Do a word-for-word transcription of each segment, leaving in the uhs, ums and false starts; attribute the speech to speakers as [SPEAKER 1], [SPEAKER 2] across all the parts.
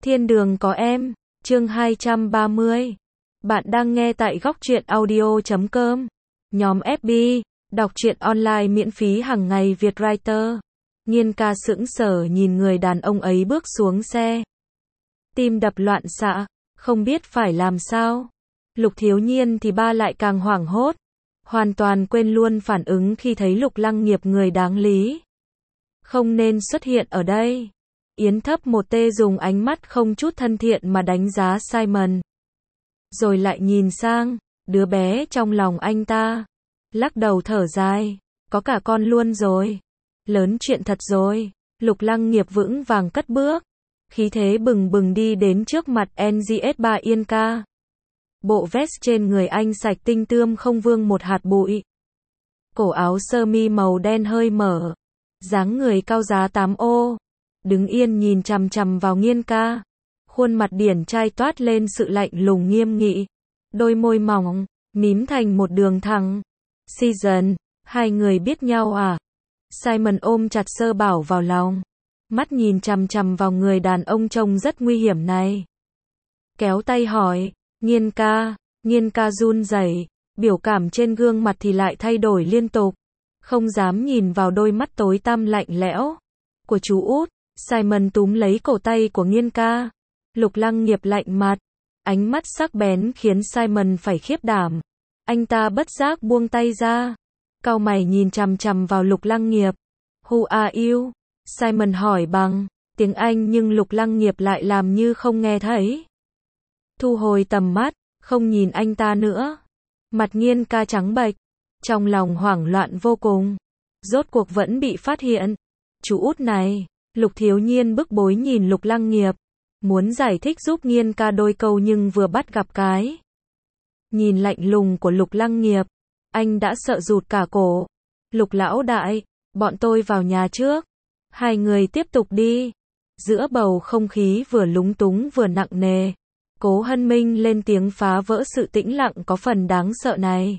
[SPEAKER 1] Thiên đường có em, chương hai trăm ba mươi. Bạn đang nghe tại góc truyện audio chấm com. Nhóm ép bê, đọc truyện online miễn phí hàng ngày Việt Writer. Nhiên ca sững sờ nhìn người đàn ông ấy bước xuống xe. Tim đập loạn xạ, không biết phải làm sao. Lục Thiếu Nhiên thì ba lại càng hoảng hốt. Hoàn toàn quên luôn phản ứng khi thấy Lục Lăng Nghiệp người đáng lý. Không nên xuất hiện ở đây. Yến Thấp một tê dùng ánh mắt không chút thân thiện mà đánh giá Simon. Rồi lại nhìn sang đứa bé trong lòng anh ta. Lắc đầu thở dài. Có cả con luôn rồi. Lớn chuyện thật rồi. Lục Lăng Nghiệp vững vàng cất bước. Khí thế bừng bừng đi đến trước mặt en giê ét ba Yên ca. Bộ vest trên người anh sạch tinh tươm không vương một hạt bụi. Cổ áo sơ mi màu đen hơi mở. Dáng người cao giá tám ô. Đứng yên nhìn chằm chằm vào Nghiên ca. Khuôn mặt điển trai toát lên sự lạnh lùng nghiêm nghị. Đôi môi mỏng, mím thành một đường thẳng. Season, hai người biết nhau à? Simon ôm chặt Sơ Bảo vào lòng. Mắt nhìn chằm chằm vào người đàn ông trông rất nguy hiểm này. Kéo tay hỏi, Nghiên ca, Nghiên ca run rẩy, biểu cảm trên gương mặt thì lại thay đổi liên tục. Không dám nhìn vào đôi mắt tối tăm lạnh lẽo của chú út. Simon túm lấy cổ tay của Nghiên ca. Lục Lăng Nghiệp lạnh mặt. Ánh mắt sắc bén khiến Simon phải khiếp đảm. Anh ta bất giác buông tay ra. Cau mày nhìn chằm chằm vào Lục Lăng Nghiệp. Who are you? Simon hỏi bằng tiếng Anh nhưng Lục Lăng Nghiệp lại làm như không nghe thấy. Thu hồi tầm mắt, không nhìn anh ta nữa. Mặt Nghiên ca trắng bệch. Trong lòng hoảng loạn vô cùng. Rốt cuộc vẫn bị phát hiện. Chú út này. Lục Thiếu Nhiên bức bối nhìn Lục Lăng Nghiệp. Muốn giải thích giúp Nghiên ca đôi câu nhưng vừa bắt gặp cái nhìn lạnh lùng của Lục Lăng Nghiệp. Anh đã sợ rụt cả cổ. Lục lão đại, bọn tôi vào nhà trước. Hai người tiếp tục đi. Giữa bầu không khí vừa lúng túng vừa nặng nề. Cố Hân Minh lên tiếng phá vỡ sự tĩnh lặng có phần đáng sợ này.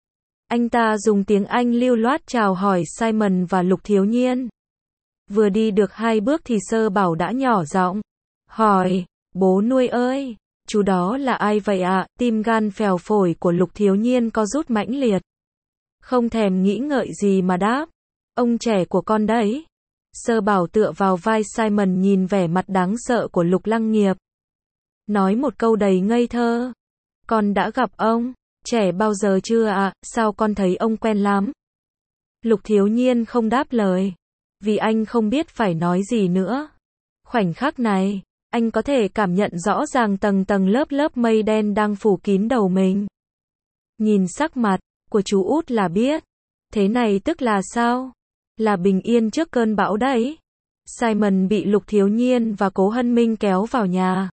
[SPEAKER 1] Anh ta dùng tiếng Anh lưu loát chào hỏi Simon và Lục Thiếu Nhiên. Vừa đi được hai bước thì Sơ Bảo đã nhỏ giọng hỏi, bố nuôi ơi, chú đó là ai vậy ạ? Tim gan phèo phổi của Lục Thiếu Nhiên co rút mãnh liệt. Không thèm nghĩ ngợi gì mà đáp, ông trẻ của con đấy. Sơ Bảo tựa vào vai Simon nhìn vẻ mặt đáng sợ của Lục Lăng Nghiệp. Nói một câu đầy ngây thơ, con đã gặp ông trẻ bao giờ chưa ạ? Sao con thấy ông quen lắm? Lục Thiếu Nhiên không đáp lời. Vì anh không biết phải nói gì nữa. Khoảnh khắc này, anh có thể cảm nhận rõ ràng tầng tầng lớp lớp mây đen đang phủ kín đầu mình. Nhìn sắc mặt của chú út là biết. Thế này tức là sao? Là bình yên trước cơn bão đấy. Simon bị Lục Thiếu Nhiên và Cố Hân Minh kéo vào nhà.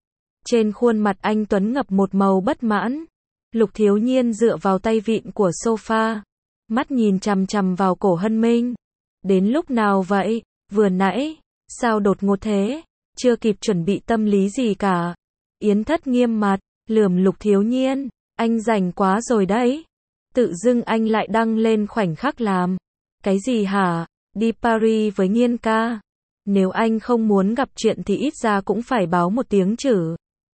[SPEAKER 1] Trên khuôn mặt anh Tuấn ngập một màu bất mãn. Lục Thiếu Nhiên dựa vào tay vịn của sofa. Mắt nhìn chằm chằm vào Cố Hân Minh. Đến lúc nào vậy? Vừa nãy, sao đột ngột thế? Chưa kịp chuẩn bị tâm lý gì cả. Yến Thất nghiêm mặt, lườm Lục Thiếu Nhiên, anh rảnh quá rồi đấy. Tự dưng anh lại đăng lên khoảnh khắc làm. Cái gì hả? Đi Paris với Nghiên ca. Nếu anh không muốn gặp chuyện thì ít ra cũng phải báo một tiếng chứ.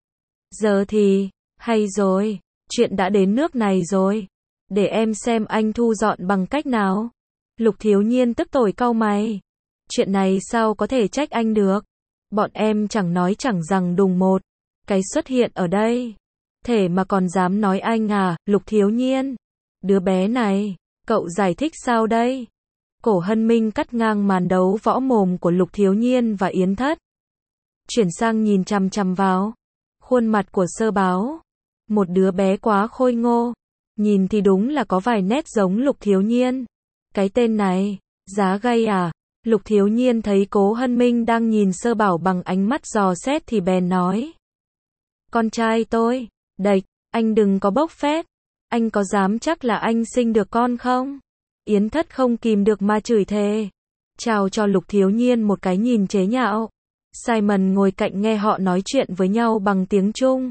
[SPEAKER 1] Giờ thì, hay rồi, chuyện đã đến nước này rồi. Để em xem anh thu dọn bằng cách nào. Lục Thiếu Nhiên tức tổi cau mày. Chuyện này sao có thể trách anh được? Bọn em chẳng nói chẳng rằng đùng một cái xuất hiện ở đây. Thể mà còn dám nói anh à? Lục Thiếu Nhiên, đứa bé này, cậu giải thích sao đây? Cổ Hân Minh cắt ngang màn đấu võ mồm của Lục Thiếu Nhiên và Yến Thất. Chuyển sang nhìn chằm chằm vào khuôn mặt của Sơ Báo. Một đứa bé quá khôi ngô. Nhìn thì đúng là có vài nét giống Lục Thiếu Nhiên. Cái tên này, giá gay à? Lục Thiếu Nhiên thấy Cố Hân Minh đang nhìn Sơ Bảo bằng ánh mắt dò xét thì bèn nói. Con trai tôi, đệch, anh đừng có bốc phét. Anh có dám chắc là anh sinh được con không? Yến Thất không kìm được mà chửi thề. Chào cho Lục Thiếu Nhiên một cái nhìn chế nhạo. Simon ngồi cạnh nghe họ nói chuyện với nhau bằng tiếng Trung.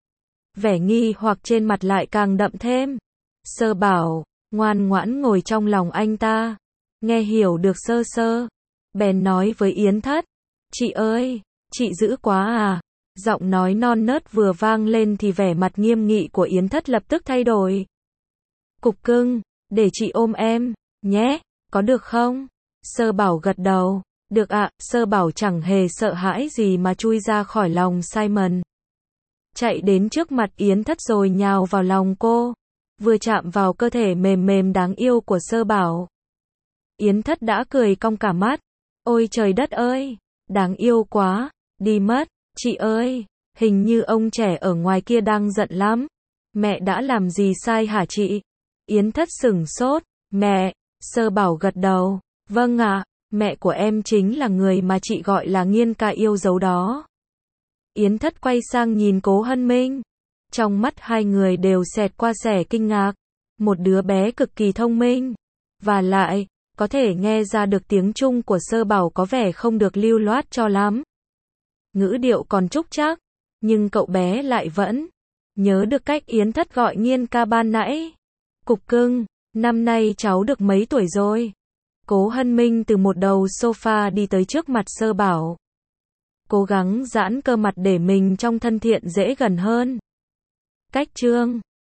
[SPEAKER 1] Vẻ nghi hoặc trên mặt lại càng đậm thêm. Sơ Bảo ngoan ngoãn ngồi trong lòng anh ta. Nghe hiểu được sơ sơ. Bèn nói với Yến Thất. Chị ơi, Chị dữ quá à. Giọng nói non nớt vừa vang lên thì vẻ mặt nghiêm nghị của Yến Thất lập tức thay đổi. Cục cưng, để chị ôm em, nhé, có được không? Sơ Bảo gật đầu. Được ạ. Sơ Bảo chẳng hề sợ hãi gì mà chui ra khỏi lòng Simon. Chạy đến trước mặt Yến Thất rồi nhào vào lòng cô. Vừa chạm vào cơ thể mềm mềm đáng yêu của Sơ Bảo, Yến Thất đã cười cong cả mắt. Ôi trời đất ơi, đáng yêu quá, đi mất, chị ơi, hình như ông trẻ ở ngoài kia đang giận lắm. Mẹ đã làm gì sai hả chị? Yến Thất sửng sốt. Mẹ. Sơ Bảo gật đầu. Vâng ạ, mẹ của em chính là người mà chị gọi là Nghiên ca yêu dấu đó. Yến Thất quay sang nhìn Cố Hân Minh. Trong mắt hai người đều xẹt qua vẻ kinh ngạc. Một đứa bé cực kỳ thông minh. Và lại, có thể nghe ra được tiếng Trung của Sơ Bảo có vẻ không được lưu loát cho lắm. Ngữ điệu còn trúc trác, nhưng cậu bé lại vẫn nhớ được cách Yến Thất gọi Nghiên ca ban nãy. Cục cưng, năm nay cháu được mấy tuổi rồi? Cố Hân Minh từ một đầu sofa đi tới trước mặt Sơ Bảo. Cố gắng giãn cơ mặt để mình trông thân thiện dễ gần hơn. Cách chương